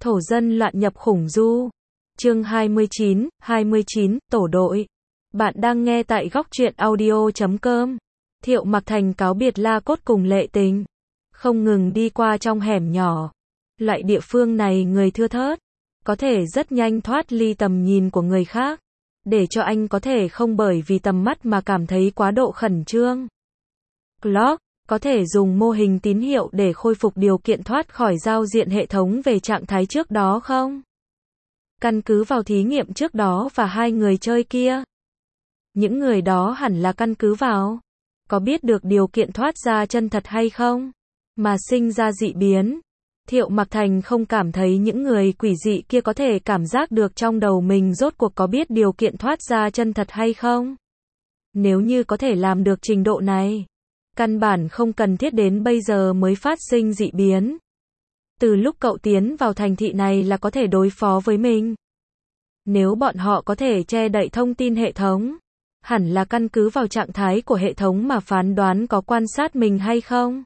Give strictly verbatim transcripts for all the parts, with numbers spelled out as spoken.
Thổ dân loạn nhập khủng du. Chương hai mươi chín, hai mươi chín, tổ đội. Bạn đang nghe tại góc truyện audio chấm com. Thiệu Mặc Thành cáo biệt La Cốt cùng Lệ Tình, không ngừng đi qua trong hẻm nhỏ. Loại địa phương này người thưa thớt, có thể rất nhanh thoát ly tầm nhìn của người khác, để cho anh có thể không bởi vì tầm mắt mà cảm thấy quá độ khẩn trương. Clock có thể dùng mô hình tín hiệu để khôi phục điều kiện thoát khỏi giao diện hệ thống về trạng thái trước đó không? Căn cứ vào thí nghiệm trước đó và hai người chơi kia, những người đó hẳn là căn cứ vào có biết được điều kiện thoát ra chân thật hay không, mà sinh ra dị biến. Thiệu Mặc Thành không cảm thấy những người quỷ dị kia có thể cảm giác được trong đầu mình rốt cuộc có biết điều kiện thoát ra chân thật hay không. Nếu như có thể làm được trình độ này, căn bản không cần thiết đến bây giờ mới phát sinh dị biến. Từ lúc cậu tiến vào thành thị này là có thể đối phó với mình. Nếu bọn họ có thể che đậy thông tin hệ thống, hẳn là căn cứ vào trạng thái của hệ thống mà phán đoán có quan sát mình hay không.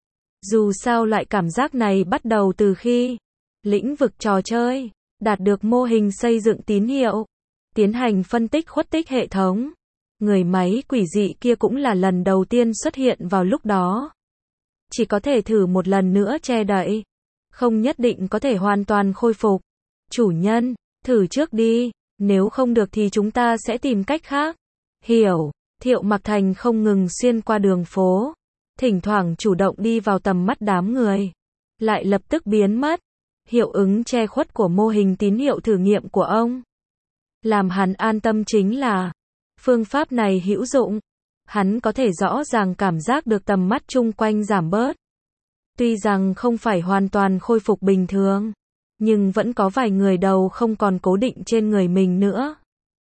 Dù sao loại cảm giác này bắt đầu từ khi lĩnh vực trò chơi đạt được mô hình xây dựng tín hiệu, tiến hành phân tích khuất tích hệ thống. Người máy quỷ dị kia cũng là lần đầu tiên xuất hiện vào lúc đó. Chỉ có thể thử một lần nữa che đậy, không nhất định có thể hoàn toàn khôi phục. Chủ nhân, thử trước đi, nếu không được thì chúng ta sẽ tìm cách khác. Hiểu. Thiệu Mặc Thành không ngừng xuyên qua đường phố, thỉnh thoảng chủ động đi vào tầm mắt đám người, lại lập tức biến mất. Hiệu ứng che khuất của mô hình tín hiệu thử nghiệm của ông làm hắn an tâm chính là phương pháp này hữu dụng. Hắn có thể rõ ràng cảm giác được tầm mắt chung quanh giảm bớt. Tuy rằng không phải hoàn toàn khôi phục bình thường, nhưng vẫn có vài người đầu không còn cố định trên người mình nữa.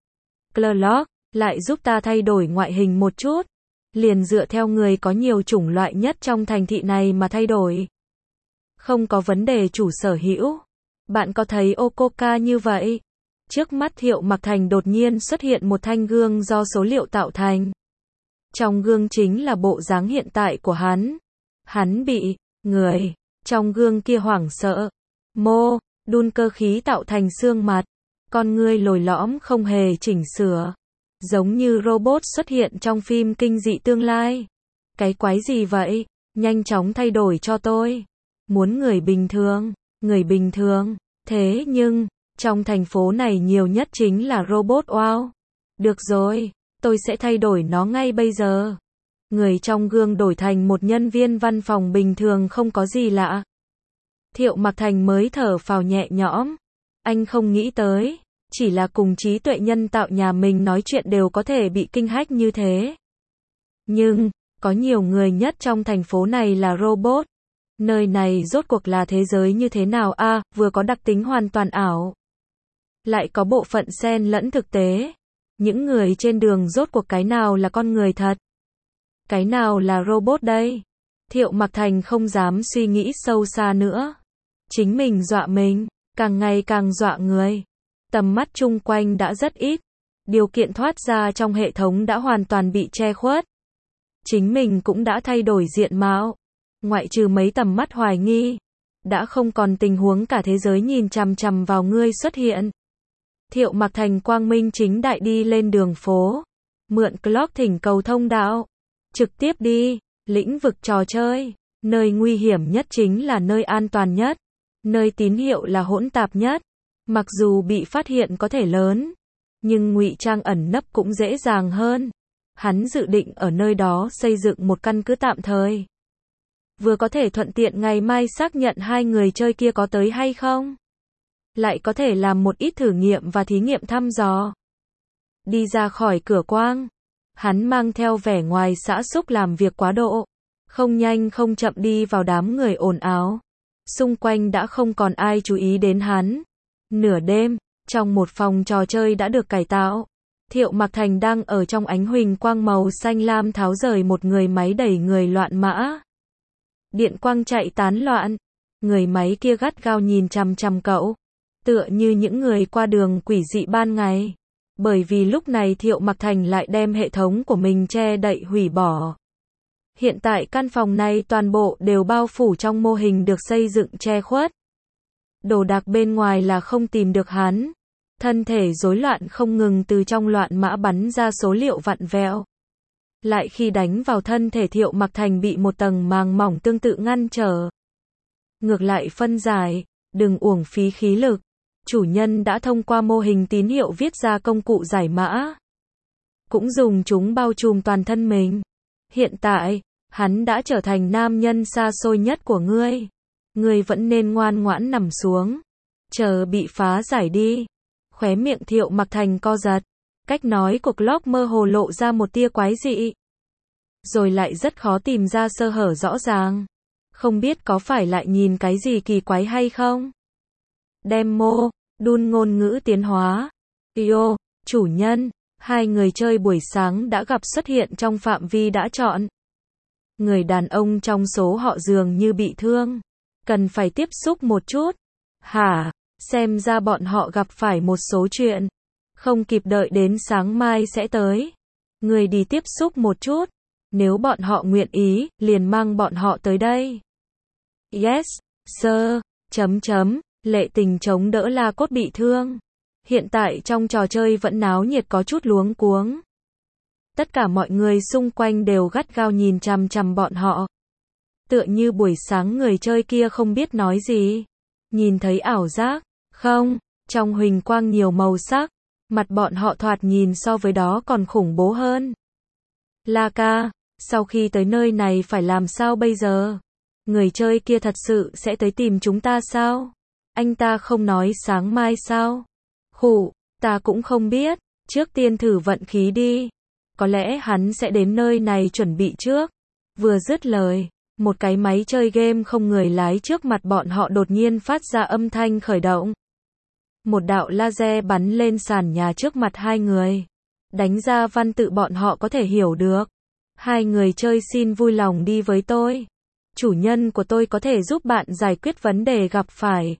Clock lại giúp ta thay đổi ngoại hình một chút, liền dựa theo người có nhiều chủng loại nhất trong thành thị này mà thay đổi. Không có vấn đề chủ sở hữu. Bạn có thấy ô coca như vậy? Trước mắt Thiệu Mặc Thành đột nhiên xuất hiện một thanh gương do số liệu tạo thành. Trong gương chính là bộ dáng hiện tại của hắn. Hắn bị người trong gương kia hoảng sợ. Mô đun cơ khí tạo thành xương mặt, con ngươi lồi lõm không hề chỉnh sửa, giống như robot xuất hiện trong phim kinh dị tương lai. Cái quái gì vậy? Nhanh chóng thay đổi cho tôi. Muốn người bình thường, người bình thường. Thế nhưng, trong thành phố này nhiều nhất chính là robot. Wow. Được rồi, tôi sẽ thay đổi nó ngay bây giờ. Người trong gương đổi thành một nhân viên văn phòng bình thường không có gì lạ. Thiệu Mặc Thành mới thở phào nhẹ nhõm. Anh không nghĩ tới, chỉ là cùng trí tuệ nhân tạo nhà mình nói chuyện đều có thể bị kinh hack như thế. Nhưng, có nhiều người nhất trong thành phố này là robot. Nơi này rốt cuộc là thế giới như thế nào a? À, vừa có đặc tính hoàn toàn ảo, lại có bộ phận xen lẫn thực tế. Những người trên đường rốt cuộc cái nào là con người thật, cái nào là robot đây? Thiệu Mặc Thành không dám suy nghĩ sâu xa nữa. Chính mình dọa mình, càng ngày càng dọa người. Tầm mắt chung quanh đã rất ít. Điều kiện thoát ra trong hệ thống đã hoàn toàn bị che khuất. Chính mình cũng đã thay đổi diện mạo. Ngoại trừ mấy tầm mắt hoài nghi, đã không còn tình huống cả thế giới nhìn chằm chằm vào ngươi xuất hiện. Thiệu Mặc Thành quang minh chính đại đi lên đường phố, mượn Clock thỉnh cầu thông đạo. Trực tiếp đi, lĩnh vực trò chơi, nơi nguy hiểm nhất chính là nơi an toàn nhất, nơi tín hiệu là hỗn tạp nhất. Mặc dù bị phát hiện có thể lớn, nhưng ngụy trang ẩn nấp cũng dễ dàng hơn. Hắn dự định ở nơi đó xây dựng một căn cứ tạm thời, vừa có thể thuận tiện ngày mai xác nhận hai người chơi kia có tới hay không, lại có thể làm một ít thử nghiệm và thí nghiệm thăm dò. Đi ra khỏi cửa quang, hắn mang theo vẻ ngoài xã xúc làm việc quá độ, không nhanh không chậm đi vào đám người ồn ào. Xung quanh đã không còn ai chú ý đến hắn. Nửa đêm, trong một phòng trò chơi đã được cải tạo, Thiệu Mặc Thành đang ở trong ánh huỳnh quang màu xanh lam tháo rời một người máy đẩy người loạn mã. Điện quang chạy tán loạn, người máy kia gắt gao nhìn chằm chằm cậu, tựa như những người qua đường quỷ dị ban ngày. Bởi vì lúc này Thiệu Mặc Thành lại đem hệ thống của mình che đậy hủy bỏ. Hiện tại căn phòng này toàn bộ đều bao phủ trong mô hình được xây dựng che khuất. Đồ đạc bên ngoài là không tìm được hắn. Thân thể rối loạn không ngừng từ trong loạn mã bắn ra số liệu vặn vẹo. Lại khi đánh vào thân thể Thiệu Mặc Thành bị một tầng màng mỏng tương tự ngăn trở. Ngược lại phân giải, đừng uổng phí khí lực. Chủ nhân đã thông qua mô hình tín hiệu viết ra công cụ giải mã. Cũng dùng chúng bao trùm toàn thân mình. Hiện tại, hắn đã trở thành nam nhân xa xôi nhất của ngươi. Ngươi vẫn nên ngoan ngoãn nằm xuống. Chờ bị phá giải đi. Khóe miệng Thiệu Mặc Thành co giật. Cách nói của Clark mơ hồ lộ ra một tia quái dị. Rồi lại rất khó tìm ra sơ hở rõ ràng. Không biết có phải lại nhìn cái gì kỳ quái hay không? Demo, đun ngôn ngữ tiến hóa. Yo, chủ nhân, hai người chơi buổi sáng đã gặp xuất hiện trong phạm vi đã chọn. Người đàn ông trong số họ dường như bị thương. Cần phải tiếp xúc một chút. Hả, xem ra bọn họ gặp phải một số chuyện. Không kịp đợi đến sáng mai sẽ tới. Người đi tiếp xúc một chút. Nếu bọn họ nguyện ý, liền mang bọn họ tới đây. Yes, sir, chấm chấm, Lệ Tình chống đỡ La Cốt bị thương. Hiện tại trong trò chơi vẫn náo nhiệt có chút luống cuống. Tất cả mọi người xung quanh đều gắt gao nhìn chằm chằm bọn họ. Tựa như buổi sáng người chơi kia không biết nói gì. Nhìn thấy ảo giác, không, trong huỳnh quang nhiều màu sắc. Mặt bọn họ thoạt nhìn so với đó còn khủng bố hơn. La ca, sau khi tới nơi này phải làm sao bây giờ? Người chơi kia thật sự sẽ tới tìm chúng ta sao? Anh ta không nói sáng mai sao? Khụ, ta cũng không biết, trước tiên thử vận khí đi. Có lẽ hắn sẽ đến nơi này chuẩn bị trước. Vừa dứt lời, một cái máy chơi game không người lái trước mặt bọn họ đột nhiên phát ra âm thanh khởi động. Một đạo laser bắn lên sàn nhà trước mặt hai người. Đánh ra văn tự bọn họ có thể hiểu được. Hai người chơi xin vui lòng đi với tôi. Chủ nhân của tôi có thể giúp bạn giải quyết vấn đề gặp phải.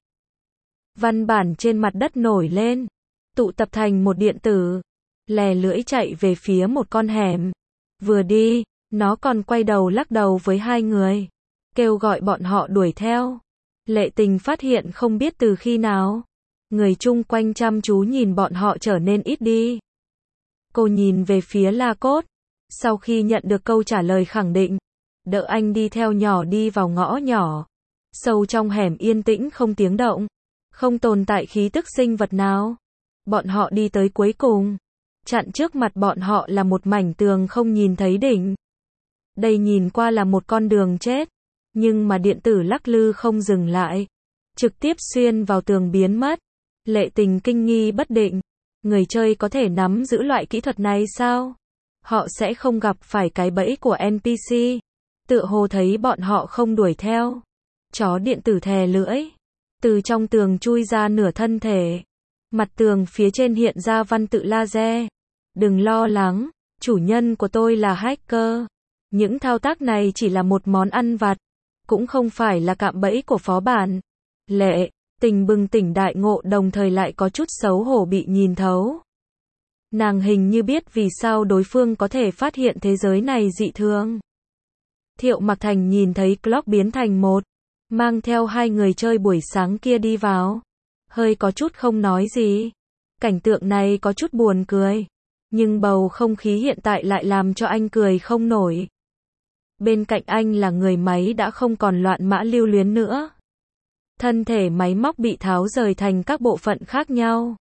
Văn bản trên mặt đất nổi lên. Tụ tập thành một điện tử. Lè lưỡi chạy về phía một con hẻm. Vừa đi, nó còn quay đầu lắc đầu với hai người. Kêu gọi bọn họ đuổi theo. Lệ Tình phát hiện không biết từ khi nào. Người chung quanh chăm chú nhìn bọn họ trở nên ít đi. Cô nhìn về phía La Cốt. Sau khi nhận được câu trả lời khẳng định, đỡ anh đi theo nhỏ đi vào ngõ nhỏ. Sâu trong hẻm yên tĩnh không tiếng động. Không tồn tại khí tức sinh vật nào. Bọn họ đi tới cuối cùng. Chặn trước mặt bọn họ là một mảnh tường không nhìn thấy đỉnh. Đây nhìn qua là một con đường chết. Nhưng mà điện tử lắc lư không dừng lại. Trực tiếp xuyên vào tường biến mất. Lệ Tình kinh nghi bất định. Người chơi có thể nắm giữ loại kỹ thuật này sao? Họ sẽ không gặp phải cái bẫy của en pê xê. Tựa hồ thấy bọn họ không đuổi theo. Chó điện tử thè lưỡi. Từ trong tường chui ra nửa thân thể. Mặt tường phía trên hiện ra văn tự laser. Đừng lo lắng, chủ nhân của tôi là hacker. Những thao tác này chỉ là một món ăn vặt. Cũng không phải là cạm bẫy của phó bản. Lệ Tình bừng tỉnh đại ngộ đồng thời lại có chút xấu hổ bị nhìn thấu. Nàng hình như biết vì sao đối phương có thể phát hiện thế giới này dị thường. Thiệu Mặc Thành nhìn thấy Clark biến thành một, mang theo hai người chơi buổi sáng kia đi vào. Hơi có chút không nói gì. Cảnh tượng này có chút buồn cười. Nhưng bầu không khí hiện tại lại làm cho anh cười không nổi. Bên cạnh anh là người máy đã không còn loạn mã lưu luyến nữa. Thân thể máy móc bị tháo rời thành các bộ phận khác nhau.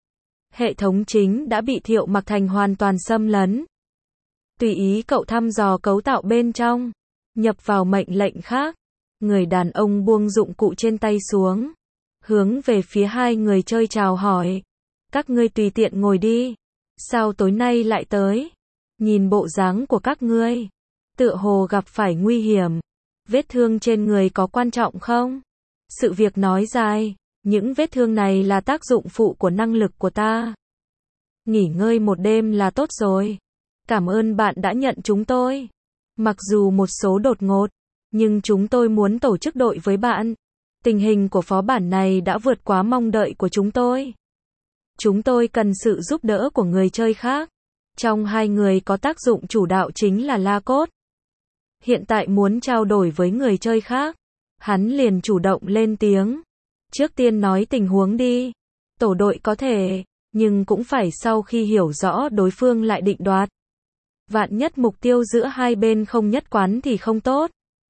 Hệ thống chính đã bị Thiệu Mặc Thành hoàn toàn xâm lấn. Tùy ý cậu thăm dò cấu tạo bên trong. Nhập vào mệnh lệnh khác. Người đàn ông buông dụng cụ trên tay xuống. Hướng về phía hai người chơi chào hỏi. Các ngươi tùy tiện ngồi đi. Sao tối nay lại tới? Nhìn bộ dáng của các ngươi. Tựa hồ gặp phải nguy hiểm. Vết thương trên người có quan trọng không? Sự việc nói dài. Những vết thương này là tác dụng phụ của năng lực của ta. Nghỉ ngơi một đêm là tốt rồi. Cảm ơn bạn đã nhận chúng tôi. Mặc dù một số đột ngột, nhưng chúng tôi muốn tổ chức đội với bạn. Tình hình của phó bản này đã vượt quá mong đợi của chúng tôi. Chúng tôi cần sự giúp đỡ của người chơi khác. Trong hai người có tác dụng chủ đạo chính là La Cốt. Hiện tại muốn trao đổi với người chơi khác. Hắn liền chủ động lên tiếng. Trước tiên nói tình huống đi. Tổ đội có thể, nhưng cũng phải sau khi hiểu rõ đối phương lại định đoạt. Vạn nhất mục tiêu giữa hai bên không nhất quán thì không tốt.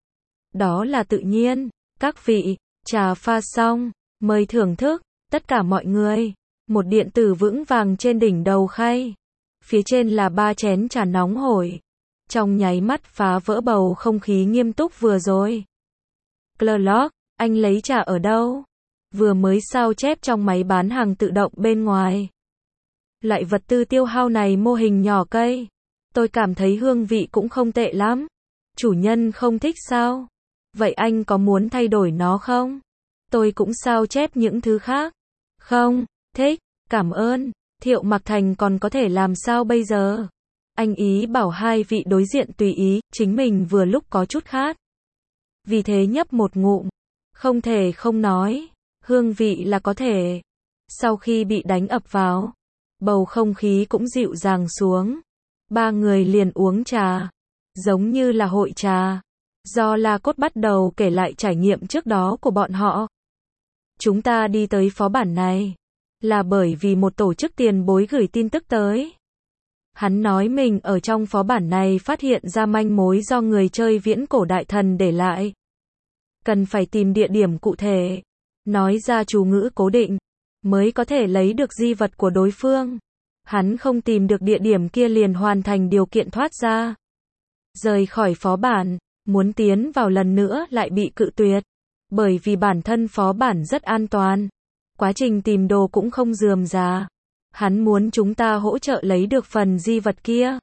Đó là tự nhiên. Các vị, trà pha xong, mời thưởng thức, tất cả mọi người. Một điện tử vững vàng trên đỉnh đầu khay. Phía trên là ba chén trà nóng hổi. Trong nháy mắt phá vỡ bầu không khí nghiêm túc vừa rồi. Clark, anh lấy trà ở đâu? Vừa mới sao chép trong máy bán hàng tự động bên ngoài. Loại vật tư tiêu hao này mô hình nhỏ cây. Tôi cảm thấy hương vị cũng không tệ lắm. Chủ nhân không thích sao? Vậy anh có muốn thay đổi nó không? Tôi cũng sao chép những thứ khác. Không, thích, cảm ơn. Thiệu Mặc Thành còn có thể làm sao bây giờ? Anh ý bảo hai vị đối diện tùy ý, chính mình vừa lúc có chút khát. Vì thế nhấp một ngụm. Không thể không nói. Hương vị là có thể. Sau khi bị đánh ập vào, bầu không khí cũng dịu dàng xuống. Ba người liền uống trà. Giống như là hội trà. Do La Cốt bắt đầu kể lại trải nghiệm trước đó của bọn họ. Chúng ta đi tới phó bản này là bởi vì một tổ chức tiền bối gửi tin tức tới. Hắn nói mình ở trong phó bản này phát hiện ra manh mối do người chơi viễn cổ đại thần để lại. Cần phải tìm địa điểm cụ thể, nói ra chú ngữ cố định, mới có thể lấy được di vật của đối phương. Hắn không tìm được địa điểm kia liền hoàn thành điều kiện thoát ra. Rời khỏi phó bản, muốn tiến vào lần nữa lại bị cự tuyệt. Bởi vì bản thân phó bản rất an toàn. Quá trình tìm đồ cũng không rườm rà. Hắn muốn chúng ta hỗ trợ lấy được phần di vật kia.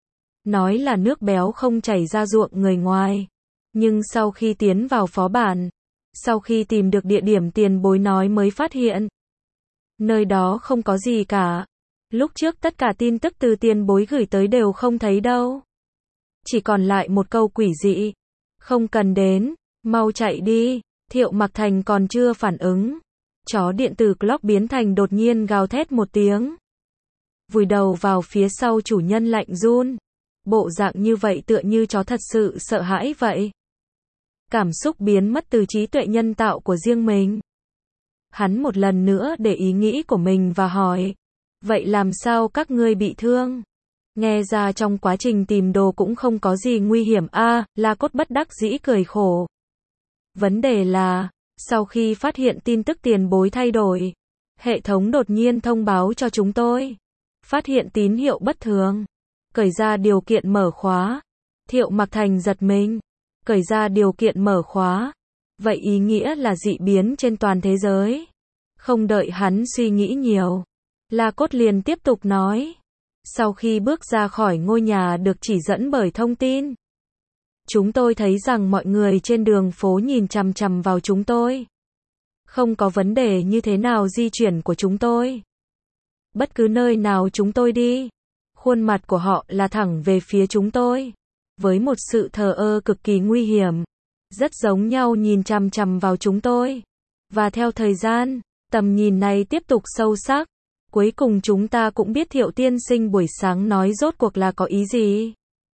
Nói là nước béo không chảy ra ruộng người ngoài. Nhưng sau khi tiến vào phó bản, sau khi tìm được địa điểm tiền bối nói mới phát hiện. Nơi đó không có gì cả. Lúc trước tất cả tin tức từ tiền bối gửi tới đều không thấy đâu. Chỉ còn lại một câu quỷ dị. Không cần đến, mau chạy đi. Thiệu Mặc Thành còn chưa phản ứng. Chó điện tử Clock biến thành đột nhiên gào thét một tiếng. Vùi đầu vào phía sau chủ nhân lạnh run. Bộ dạng như vậy tựa như chó thật sự sợ hãi vậy. Cảm xúc biến mất từ trí tuệ nhân tạo của riêng mình. Hắn một lần nữa để ý nghĩ của mình và hỏi. Vậy làm sao các ngươi bị thương? Nghe ra trong quá trình tìm đồ cũng không có gì nguy hiểm a. À, La Cốt bất đắc dĩ cười khổ. Vấn đề là, sau khi phát hiện tin tức tiền bối thay đổi, hệ thống đột nhiên thông báo cho chúng tôi. Phát hiện tín hiệu bất thường. Cởi ra điều kiện mở khóa. Thiệu Mặc Thành giật mình. Cởi ra điều kiện mở khóa. Vậy ý nghĩa là dị biến trên toàn thế giới. Không đợi hắn suy nghĩ nhiều. La Cốt liền tiếp tục nói. Sau khi bước ra khỏi ngôi nhà được chỉ dẫn bởi thông tin, chúng tôi thấy rằng mọi người trên đường phố nhìn chằm chằm vào chúng tôi. Không có vấn đề như thế nào di chuyển của chúng tôi. Bất cứ nơi nào chúng tôi đi, khuôn mặt của họ là thẳng về phía chúng tôi. Với một sự thờ ơ cực kỳ nguy hiểm. Rất giống nhau nhìn chằm chằm vào chúng tôi. Và theo thời gian, tầm nhìn này tiếp tục sâu sắc. Cuối cùng chúng ta cũng biết Thiệu tiên sinh buổi sáng nói rốt cuộc là có ý gì.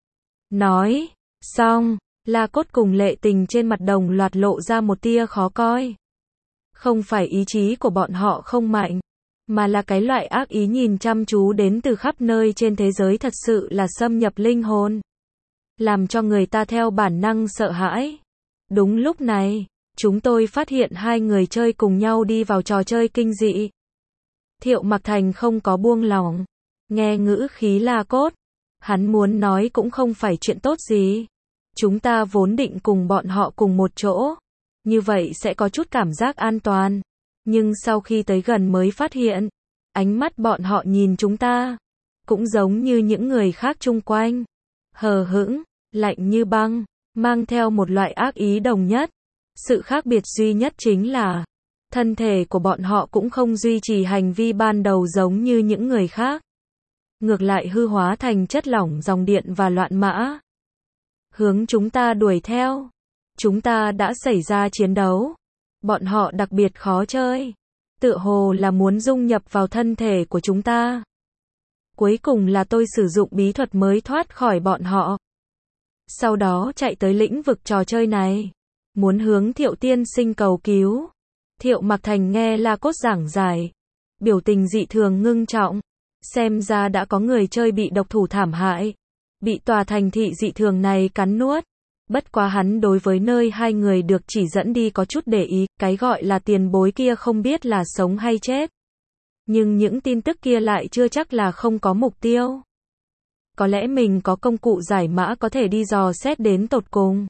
Nói, xong, La Cốt cùng Lệ Tình trên mặt đồng loạt lộ ra một tia khó coi. Không phải ý chí của bọn họ không mạnh, mà là cái loại ác ý nhìn chăm chú đến từ khắp nơi trên thế giới thật sự là xâm nhập linh hồn. Làm cho người ta theo bản năng sợ hãi. Đúng lúc này, chúng tôi phát hiện hai người chơi cùng nhau đi vào trò chơi kinh dị. Thiệu Mặc Thành không có buông lỏng. Nghe ngữ khí La Cốt. Hắn muốn nói cũng không phải chuyện tốt gì. Chúng ta vốn định cùng bọn họ cùng một chỗ. Như vậy sẽ có chút cảm giác an toàn. Nhưng sau khi tới gần mới phát hiện. Ánh mắt bọn họ nhìn chúng ta. Cũng giống như những người khác chung quanh. Hờ hững, lạnh như băng. Mang theo một loại ác ý đồng nhất. Sự khác biệt duy nhất chính là thân thể của bọn họ cũng không duy trì hành vi ban đầu giống như những người khác. Ngược lại hư hóa thành chất lỏng dòng điện và loạn mã. Hướng chúng ta đuổi theo. Chúng ta đã xảy ra chiến đấu. Bọn họ đặc biệt khó chơi. Tựa hồ là muốn dung nhập vào thân thể của chúng ta. Cuối cùng là tôi sử dụng bí thuật mới thoát khỏi bọn họ. Sau đó chạy tới lĩnh vực trò chơi này. Muốn hướng Thiệu tiên sinh cầu cứu. Thiệu Mặc Thành nghe La Cốt giảng giải, biểu tình dị thường ngưng trọng. Xem ra đã có người chơi bị độc thủ thảm hại, bị tòa thành thị dị thường này cắn nuốt. Bất quá hắn đối với nơi hai người được chỉ dẫn đi có chút để ý, cái gọi là tiền bối kia không biết là sống hay chết. Nhưng những tin tức kia lại chưa chắc là không có mục tiêu. Có lẽ mình có công cụ giải mã có thể đi dò xét đến tột cùng.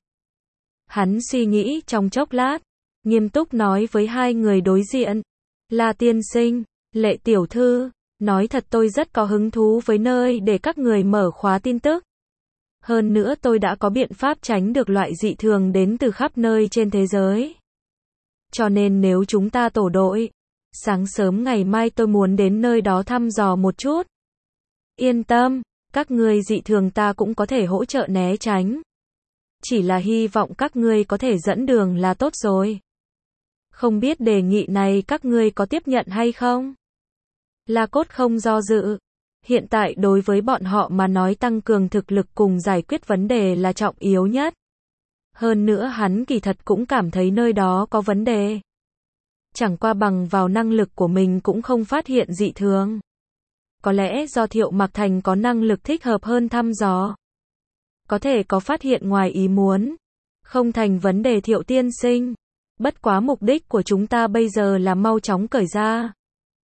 Hắn suy nghĩ trong chốc lát, nghiêm túc nói với hai người đối diện. La tiên sinh, Lệ tiểu thư, nói thật tôi rất có hứng thú với nơi để các người mở khóa tin tức. Hơn nữa tôi đã có biện pháp tránh được loại dị thường đến từ khắp nơi trên thế giới. Cho nên nếu chúng ta tổ đội, sáng sớm ngày mai tôi muốn đến nơi đó thăm dò một chút. Yên tâm, các ngươi dị thường ta cũng có thể hỗ trợ né tránh. Chỉ là hy vọng các ngươi có thể dẫn đường là tốt rồi. Không biết đề nghị này các ngươi có tiếp nhận hay không? La Cốt không do dự. Hiện tại đối với bọn họ mà nói tăng cường thực lực cùng giải quyết vấn đề là trọng yếu nhất. Hơn nữa hắn kỳ thật cũng cảm thấy nơi đó có vấn đề. Chẳng qua bằng vào năng lực của mình cũng không phát hiện dị thường. Có lẽ do Thiệu Mặc Thành có năng lực thích hợp hơn thăm dò. Có thể có phát hiện ngoài ý muốn. Không thành vấn đề Thiệu tiên sinh. Bất quá mục đích của chúng ta bây giờ là mau chóng cởi ra.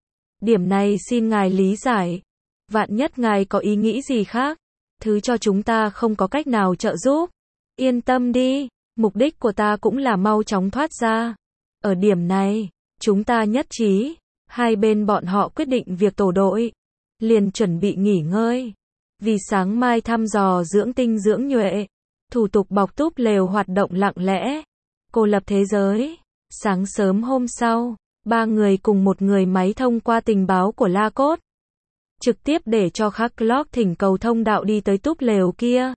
Điểm này xin ngài lý giải. Vạn nhất ngài có ý nghĩ gì khác, thứ cho chúng ta không có cách nào trợ giúp. Yên tâm đi, mục đích của ta cũng là mau chóng thoát ra. Ở điểm này, chúng ta nhất trí. Hai bên bọn họ quyết định việc tổ đội. Liền chuẩn bị nghỉ ngơi. Vì sáng mai thăm dò dưỡng tinh dưỡng nhuệ. Thủ tục bọc túp lều hoạt động lặng lẽ. Cô lập thế giới. Sáng sớm hôm sau, ba người cùng một người máy thông qua tình báo của La Cốt. Trực tiếp để cho Khắc Clock thỉnh cầu thông đạo đi tới túp lều kia.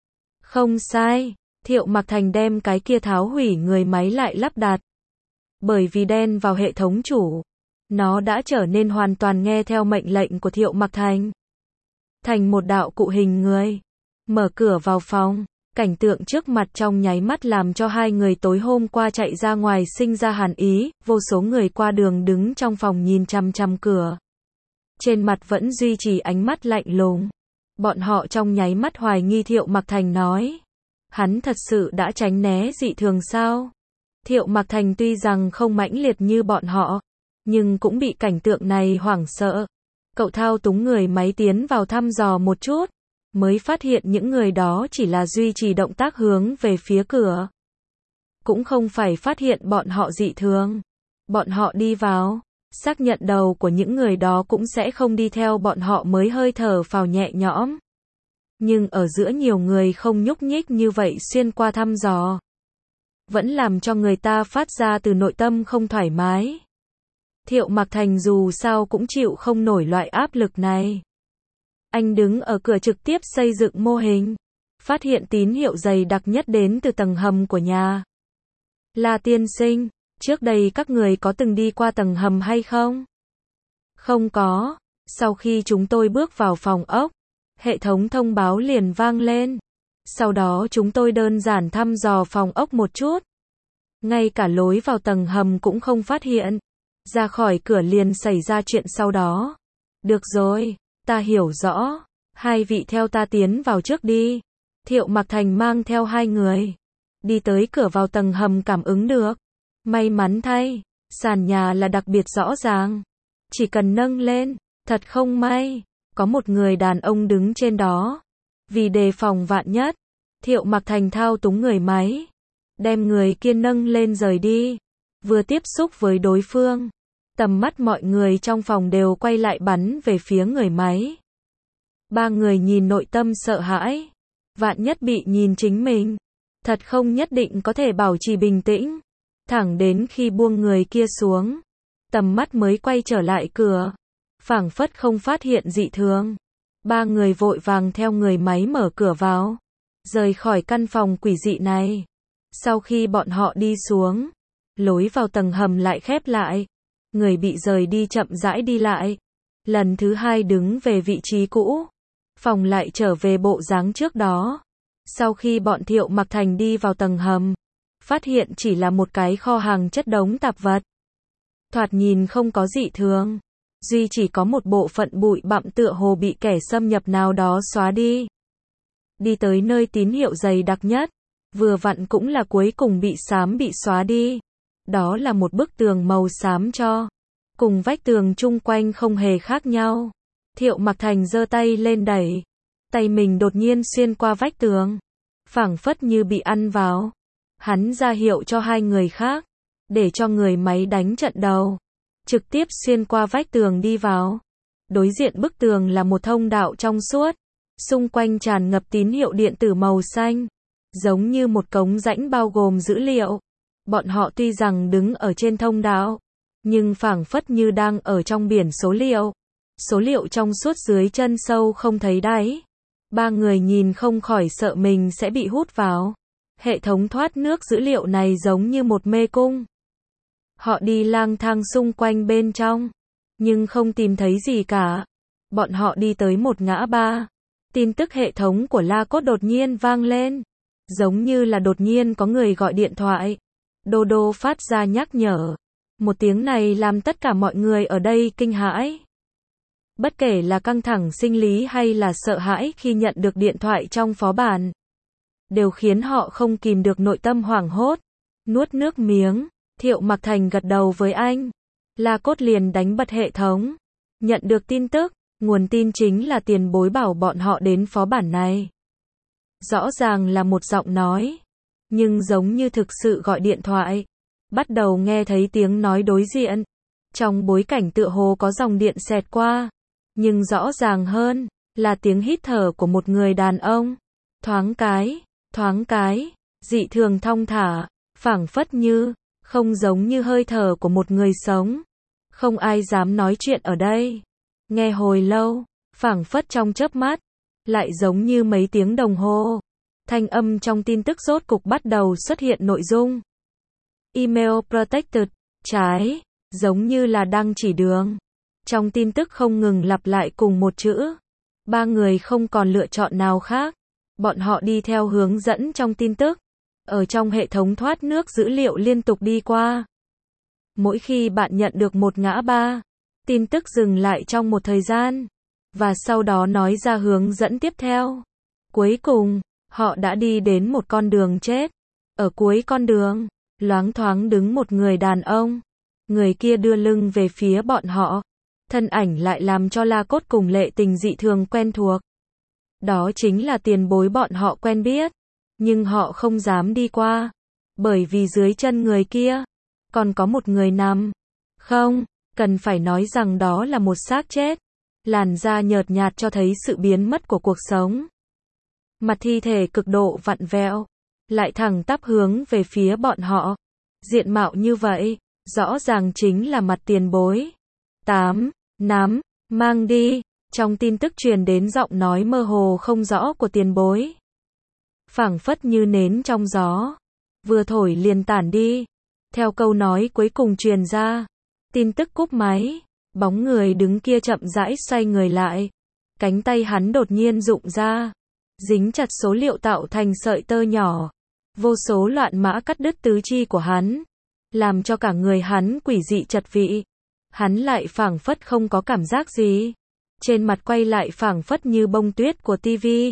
Không sai, Thiệu Mặc Thành đem cái kia tháo hủy người máy lại lắp đặt. Bởi vì đen vào hệ thống chủ, nó đã trở nên hoàn toàn nghe theo mệnh lệnh của Thiệu Mặc Thành. Thành một đạo cụ hình người, mở cửa vào phòng, cảnh tượng trước mặt trong nháy mắt làm cho hai người tối hôm qua chạy ra ngoài sinh ra hàn ý, vô số người qua đường đứng trong phòng nhìn chằm chằm cửa. Trên mặt vẫn duy trì ánh mắt lạnh lùng. Bọn họ trong nháy mắt hoài nghi Thiệu Mặc Thành nói. Hắn thật sự đã tránh né dị thường sao? Thiệu Mặc Thành tuy rằng không mãnh liệt như bọn họ, nhưng cũng bị cảnh tượng này hoảng sợ. Cậu thao túng người máy tiến vào thăm dò một chút, mới phát hiện những người đó chỉ là duy trì động tác hướng về phía cửa. Cũng không phải phát hiện bọn họ dị thường. Bọn họ đi vào, xác nhận đầu của những người đó cũng sẽ không đi theo bọn họ mới hơi thở phào nhẹ nhõm. Nhưng ở giữa nhiều người không nhúc nhích như vậy xuyên qua thăm dò, vẫn làm cho người ta phát ra từ nội tâm không thoải mái. Thiệu Mặc Thành dù sao cũng chịu không nổi loại áp lực này. Anh đứng ở cửa trực tiếp xây dựng mô hình, phát hiện tín hiệu dày đặc nhất đến từ tầng hầm của nhà. La tiên sinh, trước đây các người có từng đi qua tầng hầm hay không? Không có. Sau khi chúng tôi bước vào phòng ốc, hệ thống thông báo liền vang lên. Sau đó chúng tôi đơn giản thăm dò phòng ốc một chút. Ngay cả lối vào tầng hầm cũng không phát hiện. Ra khỏi cửa liền xảy ra chuyện sau đó. Được rồi, ta hiểu rõ. Hai vị theo ta tiến vào trước đi. Thiệu Mặc Thành mang theo hai người. Đi tới cửa vào tầng hầm cảm ứng được. May mắn thay, sàn nhà là đặc biệt rõ ràng. Chỉ cần nâng lên, thật không may, có một người đàn ông đứng trên đó. Vì đề phòng vạn nhất, Thiệu Mặc Thành thao túng người máy, đem người kia nâng lên rời đi. Vừa tiếp xúc với đối phương, tầm mắt mọi người trong phòng đều quay lại bắn về phía người máy. Ba người nhìn nội tâm sợ hãi. Vạn nhất bị nhìn chính mình, thật không nhất định có thể bảo trì bình tĩnh. Thẳng đến khi buông người kia xuống, tầm mắt mới quay trở lại cửa. Phảng phất không phát hiện dị thường. Ba người vội vàng theo người máy mở cửa vào, rời khỏi căn phòng quỷ dị này. Sau khi bọn họ đi xuống, lối vào tầng hầm lại khép lại. Người bị rời đi chậm rãi đi lại. Lần thứ hai đứng về vị trí cũ. Phòng lại trở về bộ dáng trước đó. Sau khi bọn Thiệu Mặc Thành đi vào tầng hầm, phát hiện chỉ là một cái kho hàng chất đống tạp vật. thoạt nhìn không có dị thường. Duy chỉ có một bộ phận bụi bặm tựa hồ bị kẻ xâm nhập nào đó xóa đi. Đi tới nơi tín hiệu dày đặc nhất, vừa vặn cũng là cuối cùng bị xám bị xóa đi. Đó là một bức tường màu xám cho, cùng vách tường chung quanh không hề khác nhau. Thiệu Mặc Thành giơ tay lên đẩy, tay mình đột nhiên xuyên qua vách tường, phảng phất như bị ăn vào. Hắn ra hiệu cho hai người khác, để cho người máy đánh trận đầu, trực tiếp xuyên qua vách tường đi vào. Đối diện bức tường là một thông đạo trong suốt, xung quanh tràn ngập tín hiệu điện tử màu xanh, giống như một cống rãnh bao gồm dữ liệu. Bọn họ tuy rằng đứng ở trên thông đạo, nhưng phảng phất như đang ở trong biển số liệu. Số liệu trong suốt dưới chân sâu không thấy đáy. Ba người nhìn không khỏi sợ mình sẽ bị hút vào. Hệ thống thoát nước dữ liệu này giống như một mê cung. Họ đi lang thang xung quanh bên trong, nhưng không tìm thấy gì cả. Bọn họ đi tới một ngã ba. Tin tức hệ thống của La Cốt đột nhiên vang lên. Giống như là đột nhiên có người gọi điện thoại. Đô đô phát ra nhắc nhở. Một tiếng này làm tất cả mọi người ở đây kinh hãi. Bất kể là căng thẳng sinh lý hay là sợ hãi khi nhận được điện thoại trong phó bản, đều khiến họ không kìm được nội tâm hoảng hốt. Nuốt nước miếng, Thiệu Mặc Thành gật đầu với anh. La Cốt liền đánh bật hệ thống. Nhận được tin tức, nguồn tin chính là tiền bối bảo bọn họ đến phó bản này. Rõ ràng là một giọng nói, nhưng giống như thực sự gọi điện thoại. Bắt đầu nghe thấy tiếng nói đối diện. Trong bối cảnh tựa hồ có dòng điện xẹt qua, nhưng rõ ràng hơn là tiếng hít thở của một người đàn ông. Thoáng cái, thoáng cái, dị thường thong thả, phảng phất như, không giống như hơi thở của một người sống. Không ai dám nói chuyện ở đây. Nghe hồi lâu, phảng phất trong chớp mắt, lại giống như mấy tiếng đồng hồ. Thanh âm trong tin tức rốt cục bắt đầu xuất hiện nội dung. Email protected, trái, giống như là đang chỉ đường. Trong tin tức không ngừng lặp lại cùng một chữ. Ba người không còn lựa chọn nào khác. Bọn họ đi theo hướng dẫn trong tin tức. Ở trong hệ thống thoát nước dữ liệu liên tục đi qua. Mỗi khi bạn nhận được một ngã ba, tin tức dừng lại trong một thời gian, và sau đó nói ra hướng dẫn tiếp theo. Cuối cùng, họ đã đi đến một con đường chết. Ở cuối con đường, loáng thoáng đứng một người đàn ông. Người kia đưa lưng về phía bọn họ. Thân ảnh lại làm cho La Cốt cùng Lệ Tình dị thường quen thuộc. Đó chính là tiền bối bọn họ quen biết. Nhưng họ không dám đi qua. Bởi vì dưới chân người kia, còn có một người nằm. Không, cần phải nói rằng đó là một xác chết. Làn da nhợt nhạt cho thấy sự biến mất của cuộc sống. Mặt thi thể cực độ vặn vẹo, lại thẳng tắp hướng về phía bọn họ. Diện mạo như vậy, rõ ràng chính là mặt tiền bối. Tám, nắm, mang đi. Trong tin tức truyền đến giọng nói mơ hồ không rõ của tiền bối. Phảng phất như nến trong gió, vừa thổi liền tản đi. Theo câu nói cuối cùng truyền ra, tin tức cúp máy. Bóng người đứng kia chậm rãi xoay người lại. Cánh tay hắn đột nhiên rụng ra, dính chặt số liệu tạo thành sợi tơ nhỏ. Vô số loạn mã cắt đứt tứ chi của hắn, làm cho cả người hắn quỷ dị chật vị. Hắn lại phảng phất không có cảm giác gì. Trên mặt quay lại phảng phất như bông tuyết của tivi.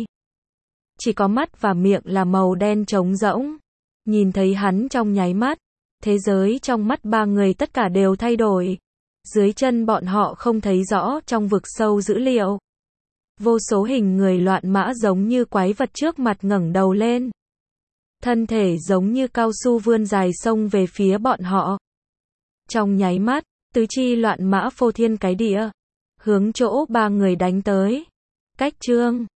Chỉ có mắt và miệng là màu đen trống rỗng. Nhìn thấy hắn trong nháy mắt, thế giới trong mắt ba người tất cả đều thay đổi. Dưới chân bọn họ không thấy rõ trong vực sâu dữ liệu. Vô số hình người loạn mã giống như quái vật trước mặt ngẩng đầu lên. Thân thể giống như cao su vươn dài xông về phía bọn họ. Trong nháy mắt, tứ chi loạn mã phô thiên cái địa, hướng chỗ ba người đánh tới. Cách chương